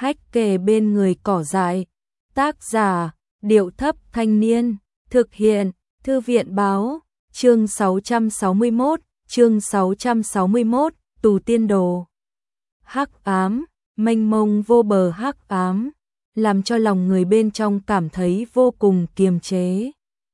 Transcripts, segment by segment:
Hách kề bên người cỏ dại. Tác giả, Điệu Thấp Thanh Niên. Thực hiện, Thư viện Báo. Chương 661, Tù Tiên Đồ. Hắc ám, mênh mông vô bờ hắc ám, làm cho lòng người bên trong cảm thấy vô cùng kiềm chế.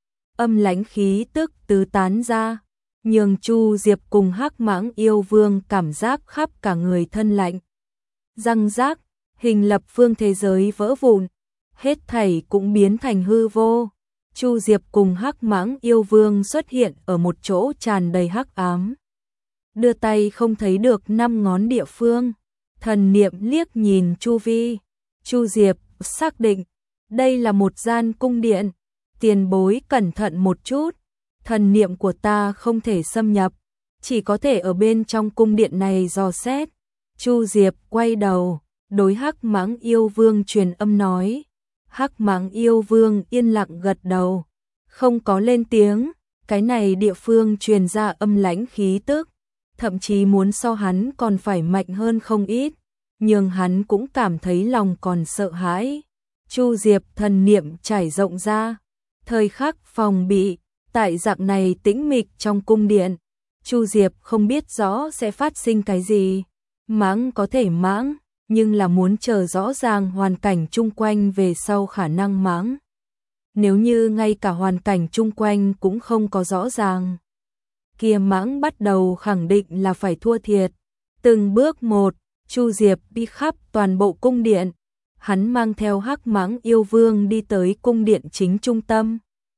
Âm lãnh khí tức tứ tán ra, nhường Chu Diệp cùng Hắc Mãng Yêu Vương cảm giác khắp cả người thân lạnh. Răng rác, hình lập phương thế giới vỡ vụn, hết thảy cũng biến thành hư vô. Chu Diệp cùng Hắc Mãng Yêu Vương xuất hiện ở một chỗ tràn đầy hắc ám. Đưa tay không thấy được 5 ngón địa phương, thần niệm liếc nhìn chu vi. Chu Diệp xác định, đây là một gian cung điện. Tiền bối cẩn thận một chút, thần niệm của ta không thể xâm nhập, chỉ có thể ở bên trong cung điện này dò xét. Chu Diệp quay đầu, đối Hắc Mãng Yêu Vương truyền âm nói. Hắc Mãng Yêu Vương yên lặng gật đầu, không có lên tiếng. Cái này địa phương truyền ra âm lãnh khí tức, thậm chí muốn so hắn còn phải mạnh hơn không ít, nhưng hắn cũng cảm thấy lòng còn sợ hãi. Chu Diệp thần niệm trải rộng ra, thời khắc phòng bị. Tại dạng này tĩnh mịch trong cung điện, Chu Diệp không biết rõ sẽ phát sinh cái gì. Mãng có thể mãng, nhưng là muốn chờ rõ ràng hoàn cảnh chung quanh về sau khả năng mãng. Nếu như ngay cả hoàn cảnh chung quanh cũng không có rõ ràng, kia mãng bắt đầu khẳng định là phải thua thiệt. Từng bước một, Chu Diệp đi khắp toàn bộ cung điện. Hắn mang theo Hắc Mãng Yêu Vương đi tới cung điện chính trung tâm.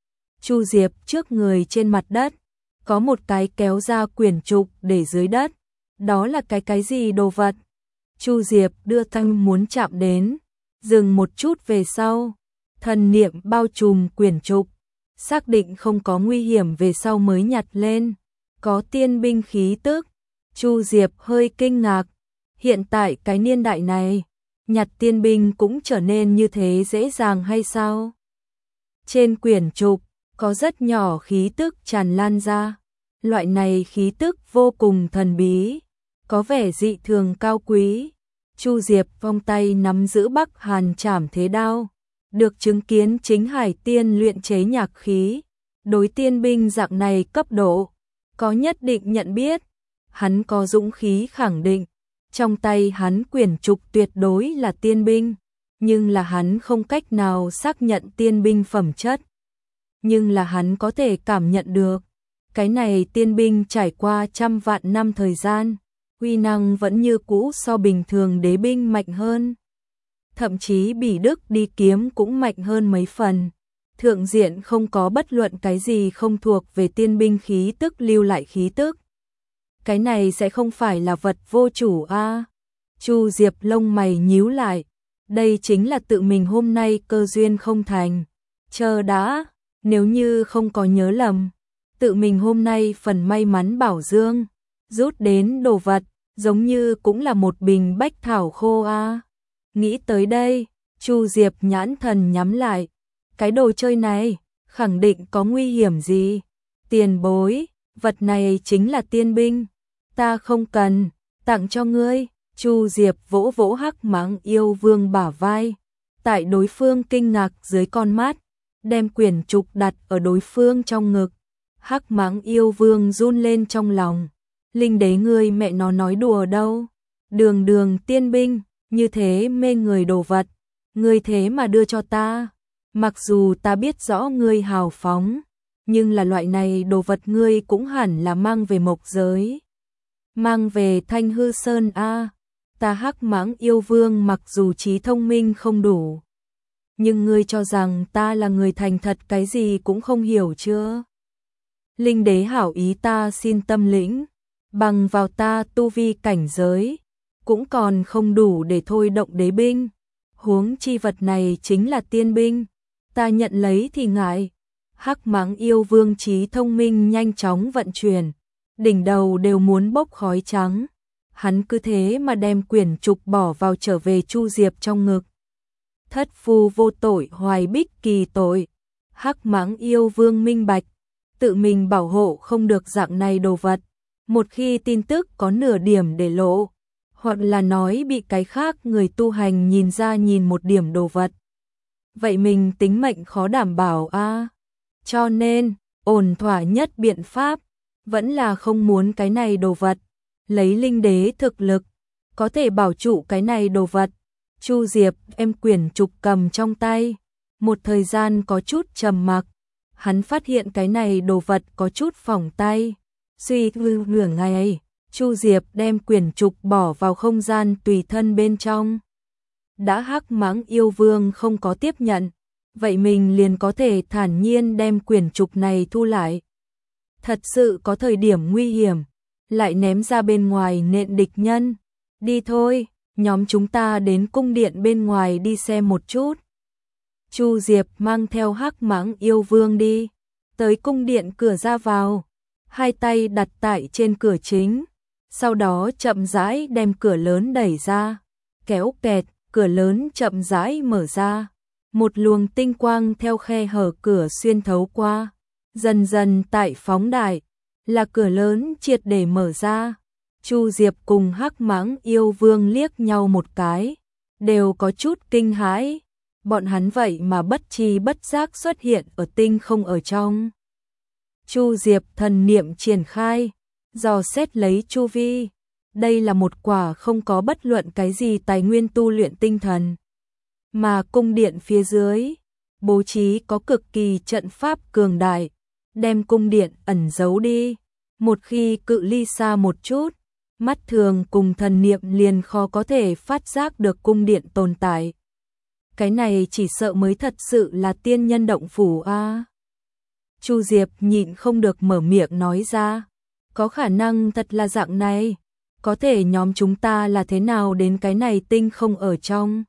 Chu Diệp trước người trên mặt đất, có một cái kéo ra quyển trục để dưới đất. Đó là cái gì đồ vật? Chu Diệp đưa tay muốn chạm đến, dừng một chút về sau, thần niệm bao trùm quyển trục, xác định không có nguy hiểm về sau mới nhặt lên. Có tiên binh khí tức. Chu Diệp hơi kinh ngạc, hiện tại cái niên đại này, nhặt tiên binh cũng trở nên như thế dễ dàng hay sao? Trên quyển trục có rất nhỏ khí tức tràn lan ra, loại này khí tức vô cùng thần bí, có vẻ dị thường cao quý. Chu Diệp vòng tay nắm giữ Bắc Hàn Trảm Thế Đao, được chứng kiến chính Hải Tiên luyện chế nhạc khí, đối tiên binh dạng này cấp độ có nhất định nhận biết. Hắn có dũng khí khẳng định, trong tay hắn quyển trục tuyệt đối là tiên binh, nhưng là hắn không cách nào xác nhận tiên binh phẩm chất. Nhưng là hắn có thể cảm nhận được, cái này tiên binh trải qua trăm vạn năm thời gian, uy năng vẫn như cũ so bình thường đế binh mạnh hơn. Thậm chí Bỉ Đức đi kiếm cũng mạnh hơn mấy phần. Thượng diện không có bất luận cái gì không thuộc về tiên binh khí tức lưu lại khí tức. Cái này sẽ không phải là vật vô chủ a? Chu Diệp lông mày nhíu lại, đây chính là tự mình hôm nay cơ duyên không thành. Chờ đã, nếu như không có nhớ lầm, tự mình hôm nay phần may mắn bảo dương rút đến đồ vật, giống như cũng là một bình bách thảo khô a. Nghĩ tới đây, Chu Diệp nhãn thần nhắm lại. Cái đồ chơi này, khẳng định có nguy hiểm gì? Tiền bối, vật này chính là tiên binh. Ta không cần, tặng cho ngươi. Chu Diệp vỗ vỗ Hắc Mãng Yêu Vương bả vai. Tại đối phương kinh ngạc dưới con mắt, đem quyển trục đặt ở đối phương trong ngực. Hắc Mãng Yêu Vương run lên trong lòng. Linh đế ngươi mẹ nó nói đùa đâu? Đường tiên binh, như thế mê người đồ vật, ngươi thế mà đưa cho ta. Mặc dù ta biết rõ ngươi hào phóng, nhưng là loại này đồ vật ngươi cũng hẳn là mang về mộc giới, mang về Thanh Hư Sơn a. Ta Hắc Mãng Yêu Vương mặc dù trí thông minh không đủ, nhưng ngươi cho rằng ta là người thành thật cái gì cũng không hiểu chưa? Linh đế hảo ý ta xin tâm lĩnh, bằng vào ta tu vi cảnh giới, cũng còn không đủ để thôi động đế binh. Huống chi vật này chính là tiên binh, ta nhận lấy thì ngại. Hắc Mãng Yêu Vương trí thông minh nhanh chóng vận chuyển, đỉnh đầu đều muốn bốc khói trắng. Hắn cứ thế mà đem quyển trục bỏ vào trở về Chu Diệp trong ngực. Thất phu vô tội hoài bích kỳ tội. Hắc Mãng Yêu Vương minh bạch, tự mình bảo hộ không được dạng này đồ vật. Một khi tin tức có nửa điểm để lộ, hoặc là nói bị cái khác người tu hành nhìn ra nhìn một điểm đồ vật. Vậy mình tính mệnh khó đảm bảo a. Cho nên, ổn thỏa nhất biện pháp vẫn là không muốn cái này đồ vật, lấy linh đế thực lực có thể bảo trụ cái này đồ vật. Chu Diệp em quyển trục cầm trong tay, một thời gian có chút trầm mặc, hắn phát hiện cái này đồ vật có chút phỏng tay. Suy tư nửa ngày, Chu Diệp đem quyển trục bỏ vào không gian tùy thân bên trong. Đã Hắc Mãng Yêu Vương không có tiếp nhận, vậy mình liền có thể thản nhiên đem quyển trục này thu lại. Thật sự có thời điểm nguy hiểm, lại ném ra bên ngoài nện địch nhân. Đi thôi, nhóm chúng ta đến cung điện bên ngoài đi xem một chút. Chu Diệp mang theo Hắc Mãng Yêu Vương đi, tới cung điện cửa ra vào, hai tay đặt tại trên cửa chính, sau đó chậm rãi đem cửa lớn đẩy ra, kéo kẹt, cửa lớn chậm rãi mở ra, một luồng tinh quang theo khe hở cửa xuyên thấu qua, dần dần tại phóng đại, là cửa lớn triệt để mở ra. Chu Diệp cùng Hắc Mãng Yêu Vương liếc nhau một cái, đều có chút kinh hãi, bọn hắn vậy mà bất tri bất giác xuất hiện ở tinh không ở trong. Chu Diệp thần niệm triển khai, dò xét lấy chu vi. Đây là một quả không có bất luận cái gì tài nguyên tu luyện tinh thần, mà cung điện phía dưới bố trí có cực kỳ trận pháp cường đại, đem cung điện ẩn giấu đi. Một khi cự ly xa một chút, mắt thường cùng thần niệm liền khó có thể phát giác được cung điện tồn tại. Cái này chỉ sợ mới thật sự là tiên nhân động phủ a. Chu Diệp nhịn không được mở miệng nói ra, có khả năng thật là dạng này, có thể nhóm chúng ta là thế nào đến cái này tinh không ở trong.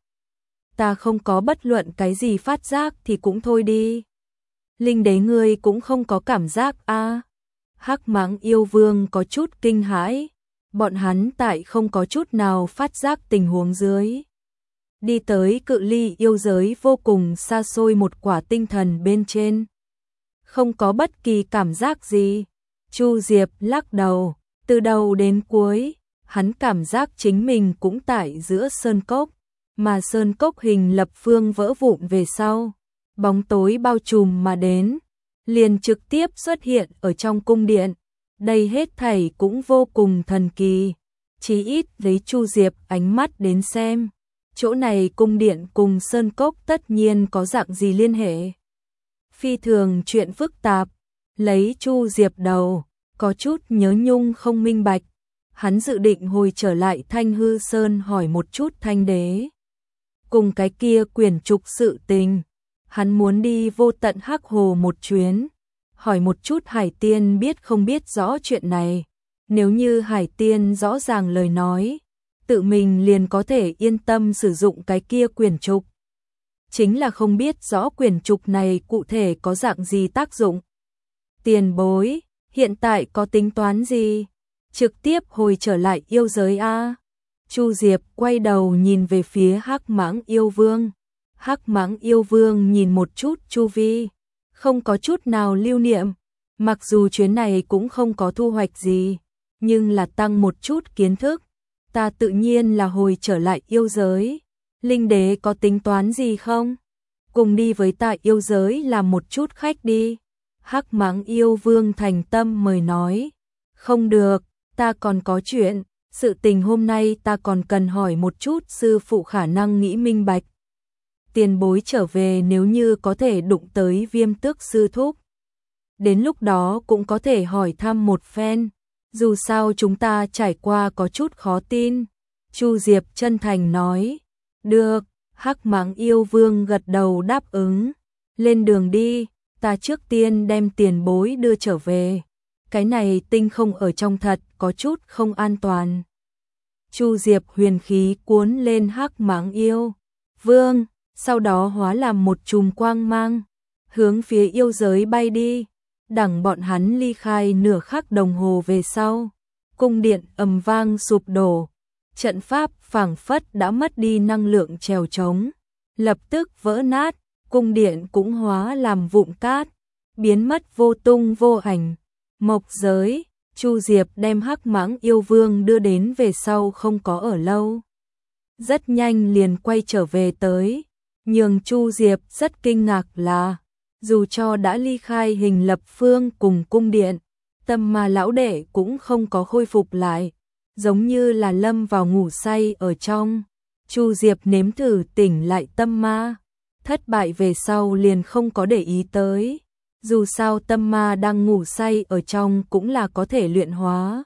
Ta không có bất luận cái gì phát giác thì cũng thôi đi. Linh đế ngươi cũng không có cảm giác a. Hắc Mãng Yêu Vương có chút kinh hãi, bọn hắn tại không có chút nào phát giác tình huống dưới. Đi tới cự ly yêu giới vô cùng xa xôi một quả tinh thần bên trên. Không có bất kỳ cảm giác gì. Chu Diệp lắc đầu, từ đầu đến cuối, hắn cảm giác chính mình cũng tại giữa sơn cốc, mà sơn cốc hình lập phương vỡ vụn về sau. Bóng tối bao trùm mà đến, liền trực tiếp xuất hiện ở trong cung điện. Đây hết thảy cũng vô cùng thần kỳ, chí ít lấy Chu Diệp ánh mắt đến xem. Chỗ này cung điện cùng sơn cốc tất nhiên có dạng gì liên hệ. Phi thường chuyện phức tạp, lấy Chu Diệp đầu, có chút nhớ nhung không minh bạch. Hắn dự định hồi trở lại Thanh Hư Sơn hỏi một chút Thanh Đế. Cùng cái kia quyển trục sự tình, hắn muốn đi vô tận Hắc Hồ một chuyến, hỏi một chút Hải Tiên biết không biết rõ chuyện này. Nếu như Hải Tiên rõ ràng lời nói, tự mình liền có thể yên tâm sử dụng cái kia quyển trục. Chính là không biết rõ quyển trục này cụ thể có dạng gì tác dụng. Tiền bối, hiện tại có tính toán gì? Trực tiếp hồi trở lại yêu giới a. Chu Diệp quay đầu nhìn về phía Hắc Mãng Yêu Vương. Hắc Mãng Yêu Vương nhìn một chút chu vi, không có chút nào lưu niệm. Mặc dù chuyến này cũng không có thu hoạch gì, nhưng là tăng một chút kiến thức. Ta tự nhiên là hồi trở lại yêu giới. Linh đế có tính toán gì không? Cùng đi với ta yêu giới làm một chút khách đi. Hắc Mãng Yêu Vương thành tâm mời nói. Không được, ta còn có chuyện. Sự tình hôm nay ta còn cần hỏi một chút sư phụ khả năng nghĩ minh bạch. Tiền bối trở về nếu như có thể đụng tới Viêm Tước sư thúc, đến lúc đó cũng có thể hỏi thăm một phen. Dù sao chúng ta trải qua có chút khó tin. Chu Diệp chân thành nói. Được, Hắc Mãng Yêu Vương gật đầu đáp ứng. Lên đường đi, ta trước tiên đem tiền bối đưa trở về. Cái này tinh không ở trong thật có chút không an toàn. Chu Diệp huyền khí cuốn lên Hắc Mãng Yêu Vương, sau đó hóa làm một chùm quang mang, hướng phía yêu giới bay đi. Đằng bọn hắn ly khai nửa khắc đồng hồ về sau, cung điện ầm vang sụp đổ, trận pháp phảng phất đã mất đi năng lượng trèo trống, lập tức vỡ nát, cung điện cũng hóa làm vụn cát, biến mất vô tung vô ảnh. Mộc giới, Chu Diệp đem Hắc Mãng Yêu Vương đưa đến về sau không có ở lâu. Rất nhanh liền quay trở về tới, nhường Chu Diệp rất kinh ngạc là, dù cho đã ly khai Hình Lập Phương cùng cung điện, Tâm Ma lão đệ cũng không có khôi phục lại, giống như là lâm vào ngủ say ở trong. Chu Diệp nếm thử tỉnh lại tâm ma, thất bại về sau liền không có để ý tới. Dù sao tâm ma đang ngủ say ở trong cũng là có thể luyện hóa.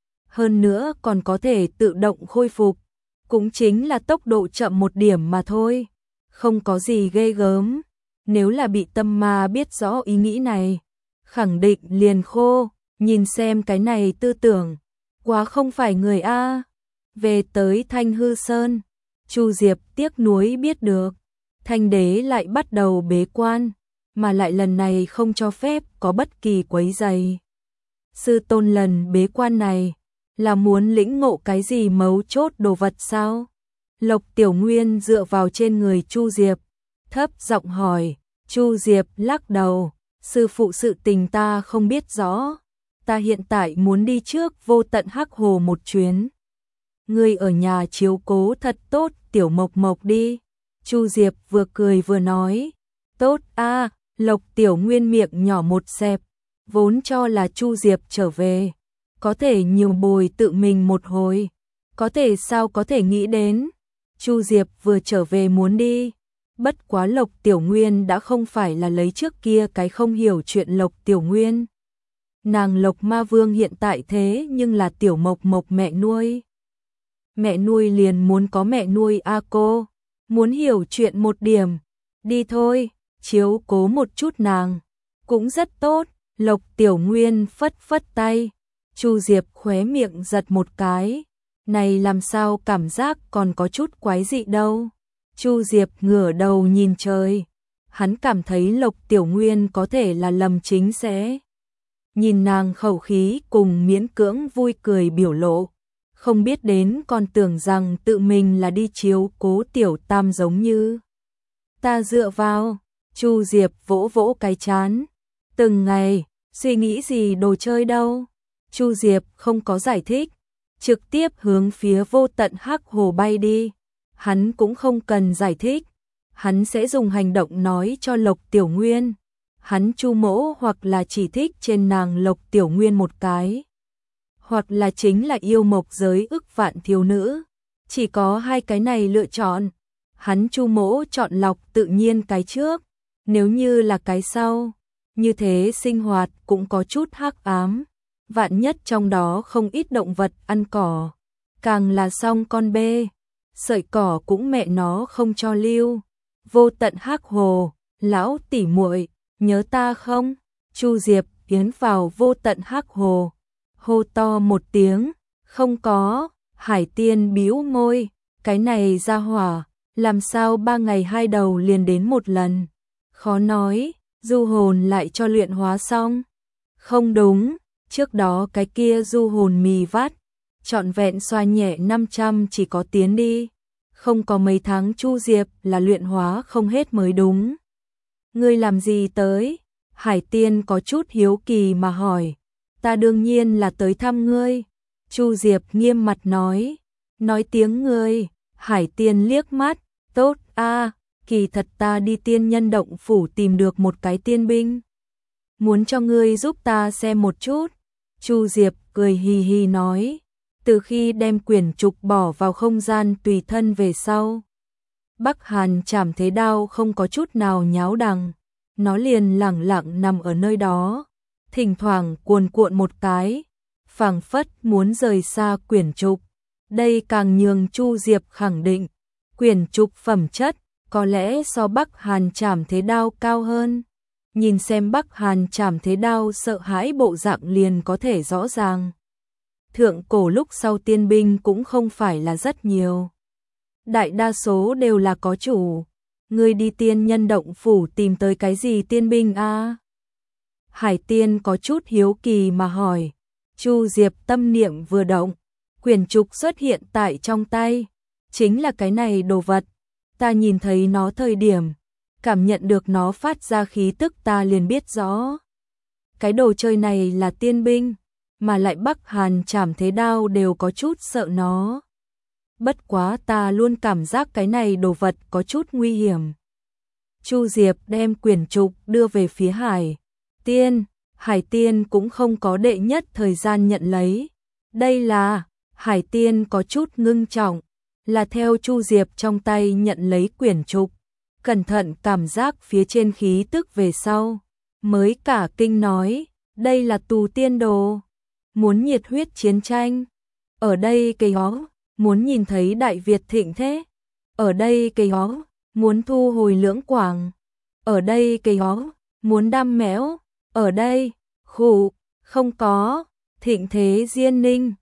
Hơn nữa còn có thể tự động khôi phục, cũng chính là tốc độ chậm một điểm mà thôi, không có gì ghê gớm. Nếu là bị tâm ma biết rõ ý nghĩ này, khẳng định liền khô, nhìn xem cái này tư tưởng, quá không phải người A. Về tới Thanh Hư Sơn, Chu Diệp tiếc nuối biết được, Thanh đế lại bắt đầu bế quan, mà lại lần này không cho phép có bất kỳ quấy rầy. Sư tôn lần bế quan này, là muốn lĩnh ngộ cái gì mấu chốt đồ vật sao? Lộc Tiểu Nguyên dựa vào trên người Chu Diệp, thấp giọng hỏi. Chu Diệp lắc đầu, sư phụ sự tình ta không biết rõ, ta hiện tại muốn đi trước Vô Tận Hắc Hồ một chuyến. Ngươi ở nhà chiếu cố thật tốt Tiểu Mộc Mộc đi. Chu Diệp vừa cười vừa nói, tốt a. Lộc Tiểu Nguyên miệng nhỏ một xẹp, vốn cho là Chu Diệp trở về, có thể nhiều bồi tự mình một hồi, có thể sao có thể nghĩ đến, Chu Diệp vừa trở về muốn đi. Bất quá Lộc Tiểu Nguyên đã không phải là lấy trước kia cái không hiểu chuyện Lộc Tiểu Nguyên. Nàng Lộc Ma Vương hiện tại thế nhưng là Tiểu Mộc Mộc mẹ nuôi. Mẹ nuôi liền muốn có mẹ nuôi a cô, muốn hiểu chuyện một điểm, đi thôi, chiếu cố một chút nàng, cũng rất tốt. Lộc Tiểu Nguyên phất phất tay, Chu Diệp khóe miệng giật một cái, này làm sao cảm giác còn có chút quái dị đâu. Chu Diệp ngửa đầu nhìn trời, hắn cảm thấy Lộc Tiểu Nguyên có thể là lầm chính sẽ. Nhìn nàng khẩu khí cùng miễn cưỡng vui cười biểu lộ, không biết đến còn tưởng rằng tự mình là đi chiếu cố Tiểu Tam giống như. Ta dựa vào, Chu Diệp vỗ vỗ cái chán, từng ngày, suy nghĩ gì đồ chơi đâu. Chu Diệp không có giải thích, trực tiếp hướng phía Vô Tận Hắc Hồ bay đi. Hắn cũng không cần giải thích, hắn sẽ dùng hành động nói cho Lộc Tiểu Nguyên. Hắn Chu mỗ hoặc là chỉ thích trên nàng Lộc Tiểu Nguyên một cái, hoặc là chính là yêu mộc giới ức vạn thiếu nữ. Chỉ có hai cái này lựa chọn, hắn Chu mỗ chọn lọc tự nhiên cái trước, nếu như là cái sau, như thế sinh hoạt cũng có chút hắc ám. Vạn nhất trong đó không ít động vật ăn cỏ, càng là xong con bê. Sợi cỏ cũng mẹ nó không cho lưu. Vô Tận Hắc Hồ, lão tỉ muội, nhớ ta không? Chu Diệp tiến vào Vô Tận Hắc Hồ, hô to một tiếng, không có. Hải Tiên bĩu môi, cái này ra hỏa, làm sao 3 ngày 2 đầu liền đến một lần? Khó nói, du hồn lại cho luyện hóa xong. Không đúng, trước đó cái kia du hồn mì vắt, trọn vẹn xoa nhẹ 500 chỉ có tiến đi. Không có mấy tháng Chu Diệp là luyện hóa không hết mới đúng. Ngươi làm gì tới? Hải Tiên có chút hiếu kỳ mà hỏi. Ta đương nhiên là tới thăm ngươi. Chu Diệp nghiêm mặt nói. Nói tiếng ngươi. Hải Tiên liếc mắt. Tốt a, kỳ thật ta đi tiên nhân động phủ tìm được một cái tiên binh. Muốn cho ngươi giúp ta xem một chút. Chu Diệp cười hì hì nói. Từ khi đem quyển trục bỏ vào không gian tùy thân về sau, Bắc Hàn Trảm Thế Đao không có chút nào nháo đằng, nó liền lẳng lặng nằm ở nơi đó, thỉnh thoảng cuồn cuộn một cái, phảng phất muốn rời xa quyển trục. Đây càng nhường Chu Diệp khẳng định, quyển trục phẩm chất có lẽ so Bắc Hàn Trảm Thế Đao cao hơn. Nhìn xem Bắc Hàn Trảm Thế Đao sợ hãi bộ dạng liền có thể rõ ràng. Thượng cổ lúc sau tiên binh cũng không phải là rất nhiều. Đại đa số đều là có chủ. Ngươi đi tiên nhân động phủ tìm tới cái gì tiên binh a? Hải Tiên có chút hiếu kỳ mà hỏi. Chu Diệp tâm niệm vừa động, quyển trục xuất hiện tại trong tay. Chính là cái này đồ vật. Ta nhìn thấy nó thời điểm, cảm nhận được nó phát ra khí tức ta liền biết rõ. Cái đồ chơi này là tiên binh. mà lại Bắc Hàn Trảm Thế Đao đều có chút sợ nó. Bất quá ta luôn cảm giác cái này đồ vật có chút nguy hiểm. Chu Diệp đem quyển trục đưa về phía Hải Tiên, Hải Tiên cũng không có đệ nhất thời gian nhận lấy. Đây là, Hải Tiên có chút ngưng trọng, là theo Chu Diệp trong tay nhận lấy quyển trục, cẩn thận cảm giác phía trên khí tức về sau, mới cả kinh nói, đây là tù tiên đồ, muốn nhiệt huyết chiến tranh, ở đây cây hó, muốn nhìn thấy Đại Việt thịnh thế, ở đây cây hó, muốn thu hồi Lưỡng Quảng, ở đây cây hó, muốn đam mẽo, ở đây, khủ, không có, thịnh thế Diên Ninh.